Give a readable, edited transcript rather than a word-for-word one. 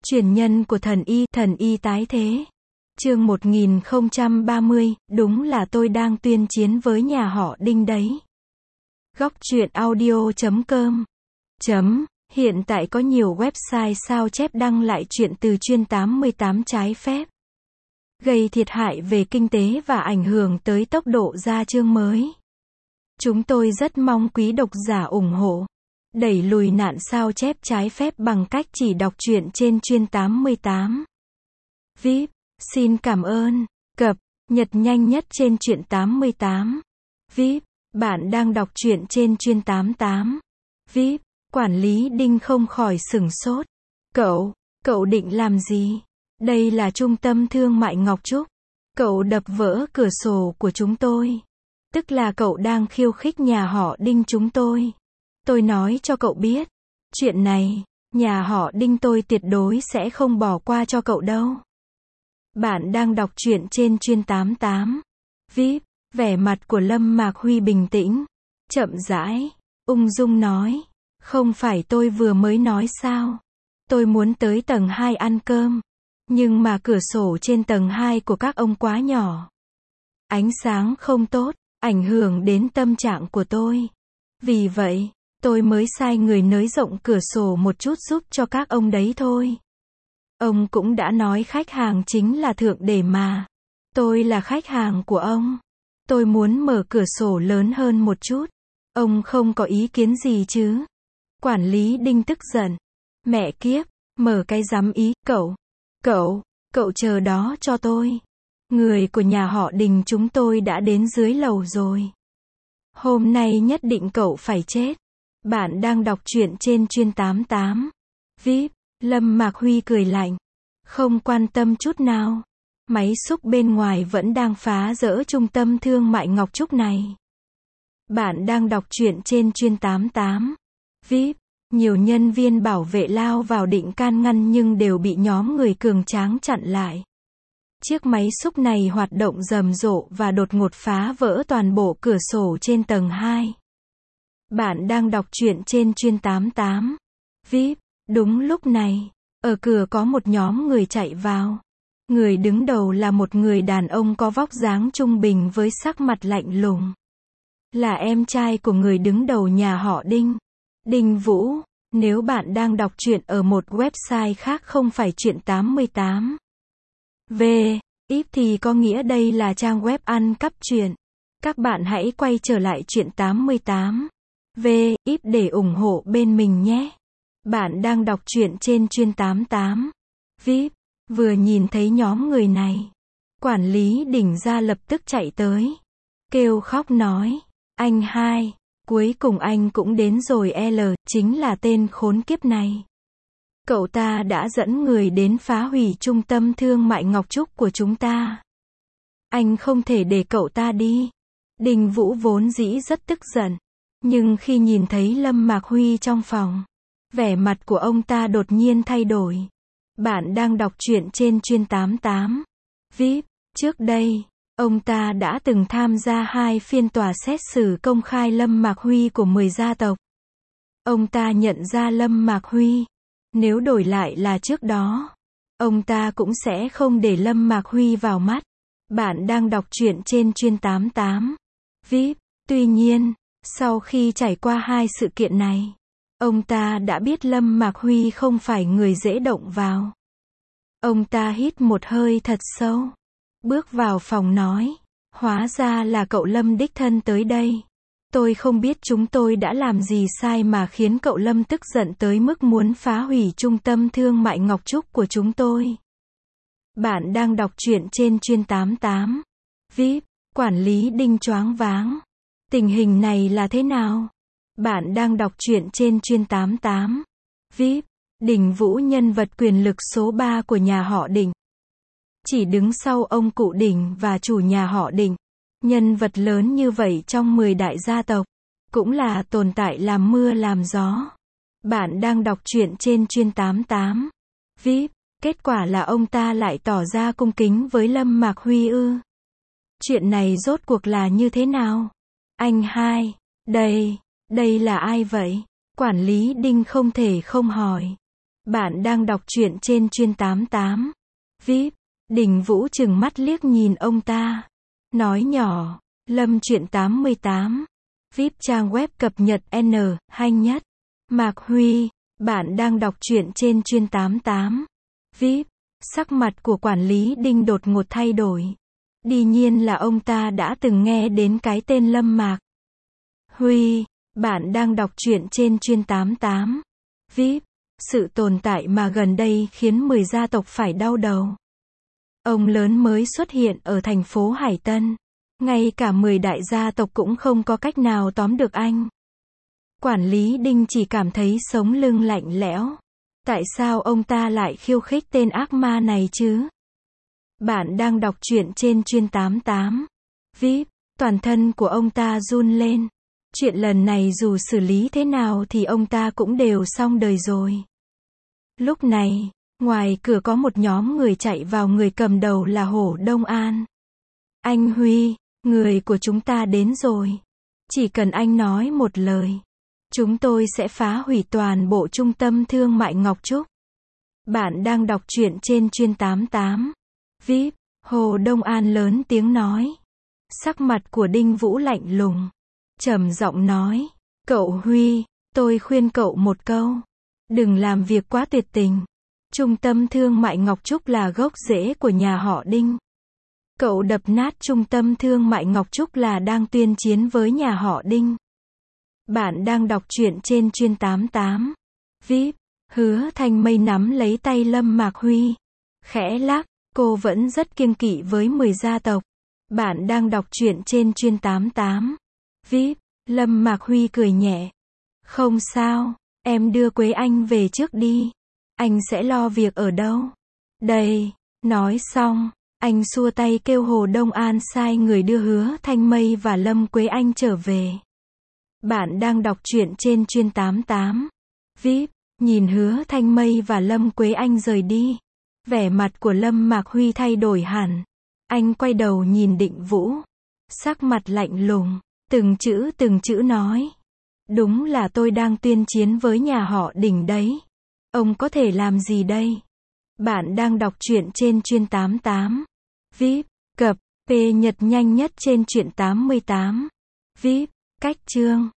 Truyền nhân của thần y tái thế. Chương 1030, đúng là tôi đang tuyên chiến với nhà họ Đinh đấy. Góc truyện audio.com. Hiện tại có nhiều website sao chép đăng lại chuyện từ chuyên 88 trái phép, gây thiệt hại về kinh tế và ảnh hưởng tới tốc độ ra chương mới. Chúng tôi rất mong quý độc giả ủng hộ, đẩy lùi nạn sao chép trái phép bằng cách chỉ đọc truyện trên chuyên 88. VIP, xin cảm ơn. Cập nhật nhanh nhất trên truyện 88. VIP, bạn đang đọc truyện trên chuyên 88. VIP, quản lý Đinh không khỏi sửng sốt. Cậu định làm gì? Đây là trung tâm thương mại Ngọc Trúc. Cậu đập vỡ cửa sổ của chúng tôi. Tức là cậu đang khiêu khích nhà họ Đinh chúng tôi. Tôi nói cho cậu biết, chuyện này, nhà họ Đinh tôi tuyệt đối sẽ không bỏ qua cho cậu đâu. Bạn đang đọc truyện trên chuyên 88. VIP, vẻ mặt của Lâm Mạc Huy bình tĩnh, chậm rãi, ung dung nói, không phải tôi vừa mới nói sao? Tôi muốn tới tầng 2 ăn cơm, nhưng mà cửa sổ trên tầng 2 của các ông quá nhỏ. Ánh sáng không tốt, ảnh hưởng đến tâm trạng của tôi. Vì vậy, tôi mới sai người nới rộng cửa sổ một chút giúp cho các ông đấy thôi. Ông cũng đã nói khách hàng chính là thượng đế mà. Tôi là khách hàng của ông. Tôi muốn mở cửa sổ lớn hơn một chút. Ông không có ý kiến gì chứ? Quản lý Đinh tức giận. Mẹ kiếp, mở cái dám ý, cậu chờ đó cho tôi. Người của nhà họ Đình chúng tôi đã đến dưới lầu rồi. Hôm nay nhất định cậu phải chết. Bạn đang đọc truyện trên chuyên 88. VIP, Lâm Mạc Huy cười lạnh, không quan tâm chút nào. Máy xúc bên ngoài vẫn đang phá rỡ trung tâm thương mại Ngọc Trúc này. Bạn đang đọc truyện trên chuyên 88. VIP, nhiều nhân viên bảo vệ lao vào định can ngăn nhưng đều bị nhóm người cường tráng chặn lại. Chiếc máy xúc này hoạt động rầm rộ và đột ngột phá vỡ toàn bộ cửa sổ trên tầng 2. Bạn đang đọc truyện trên chuyên 88. VIP, đúng lúc này, ở cửa có một nhóm người chạy vào. Người đứng đầu là một người đàn ông có vóc dáng trung bình với sắc mặt lạnh lùng. Là em trai của người đứng đầu nhà họ Đinh, Đinh Vũ. Nếu bạn đang đọc truyện ở một website khác không phải truyện 88 VIP thì có nghĩa đây là trang web ăn cắp truyện. Các bạn hãy quay trở lại truyện 88 VIP để ủng hộ bên mình nhé. Bạn đang đọc truyện trên chuyên 88. VIP, vừa nhìn thấy nhóm người này, quản lý Đỉnh ra lập tức chạy tới, kêu khóc nói, anh hai, cuối cùng anh cũng đến rồi. Chính là tên khốn kiếp này. Cậu ta đã dẫn người đến phá hủy trung tâm thương mại Ngọc Trúc của chúng ta. Anh không thể để cậu ta đi. Đinh Vũ vốn dĩ rất tức giận, nhưng khi nhìn thấy Lâm Mạc Huy trong phòng, vẻ mặt của ông ta đột nhiên thay đổi. Bạn đang đọc truyện trên chuyên 88. VIP, trước đây, ông ta đã từng tham gia 2 phiên tòa xét xử công khai Lâm Mạc Huy của 10 gia tộc. Ông ta nhận ra Lâm Mạc Huy, nếu đổi lại là trước đó, ông ta cũng sẽ không để Lâm Mạc Huy vào mắt. Bạn đang đọc truyện trên chuyên 88. VIP, tuy nhiên, sau khi trải qua 2 sự kiện này, ông ta đã biết Lâm Mạc Huy không phải người dễ động vào. Ông ta hít một hơi thật sâu, bước vào phòng nói, hóa ra là cậu Lâm đích thân tới đây. Tôi không biết chúng tôi đã làm gì sai mà khiến cậu Lâm tức giận tới mức muốn phá hủy trung tâm thương mại Ngọc Trúc của chúng tôi. Bạn đang đọc truyện trên chuyên 88. VIP, quản lý Đinh choáng váng. Tình hình này là thế nào? Bạn đang đọc truyện trên chuyên 88. VIP, Đinh Vũ nhân vật quyền lực số 3 của nhà họ Đinh. Chỉ đứng sau ông cụ Đinh và chủ nhà họ Đinh. Nhân vật lớn như vậy trong 10 đại gia tộc, cũng là tồn tại làm mưa làm gió. Bạn đang đọc truyện trên chuyên 88. VIP, kết quả là ông ta lại tỏ ra cung kính với Lâm Mạc Huy ư? Chuyện này rốt cuộc là như thế nào? Anh hai, đây là ai vậy? Quản lý Đinh không thể không hỏi. Bạn đang đọc truyện trên chuyên 88. VIP. Đình Vũ trừng mắt liếc nhìn ông ta. Nói nhỏ. Lâm truyện 88. VIP trang web cập nhật N. Hay nhất. Mạc Huy. Bạn đang đọc truyện trên chuyên 88. VIP. Sắc mặt của quản lý Đinh đột ngột thay đổi. Đương nhiên là ông ta đã từng nghe đến cái tên Lâm Mạc Huy. Bạn đang đọc truyện trên chuyên 88. VIP. Sự tồn tại mà gần đây khiến 10 gia tộc phải đau đầu. Ông lớn mới xuất hiện ở thành phố Hải Tân. Ngay cả 10 đại gia tộc cũng không có cách nào tóm được anh. Quản lý Đinh chỉ cảm thấy sống lưng lạnh lẽo. Tại sao ông ta lại khiêu khích tên ác ma này chứ? Bạn đang đọc truyện trên chuyên 88. VIP. Toàn thân của ông ta run lên. Chuyện lần này dù xử lý thế nào thì ông ta cũng đều xong đời rồi. Lúc này, ngoài cửa có một nhóm người chạy vào, người cầm đầu là Hổ Đông An. Anh Huy, người của chúng ta đến rồi. Chỉ cần anh nói một lời, chúng tôi sẽ phá hủy toàn bộ trung tâm thương mại Ngọc Trúc. Bạn đang đọc truyện trên chuyên 88. VIP. Hồ Đông An lớn tiếng nói. Sắc mặt của Đinh Vũ lạnh lùng. Trầm giọng nói. Cậu Huy, tôi khuyên cậu một câu. Đừng làm việc quá tuyệt tình. Trung tâm thương mại Ngọc Trúc là gốc rễ của nhà họ Đinh. Cậu đập nát trung tâm thương mại Ngọc Trúc là đang tuyên chiến với nhà họ Đinh. Bạn đang đọc truyện trên chuyên 88. VIP. Hứa Thanh Mây nắm lấy tay Lâm Mạc Huy. Khẽ lắc, cô vẫn rất kiêng kỵ với 10 gia tộc. Bạn đang đọc truyện trên chuyên 88. VIP. Lâm Mạc Huy cười nhẹ. Không sao, em đưa Quế Anh về trước đi. Anh sẽ lo việc ở đâu. Đây, nói xong, anh xua tay kêu Hồ Đông An sai người đưa Hứa Thanh Mây và Lâm Quế Anh trở về. Bạn đang đọc truyện trên chuyên 88. VIP. Nhìn Hứa Thanh Mây và Lâm Quế Anh rời đi. Vẻ mặt của Lâm Mạc Huy thay đổi hẳn. Anh quay đầu nhìn Định Vũ. Sắc mặt lạnh lùng. Từng chữ nói. Đúng là tôi đang tuyên chiến với nhà họ Đinh đấy. Ông có thể làm gì đây? Bạn đang đọc truyện trên chuyên 88. VIP. Cập. P Nhật nhanh nhất trên truyện 88. VIP. Cách chương.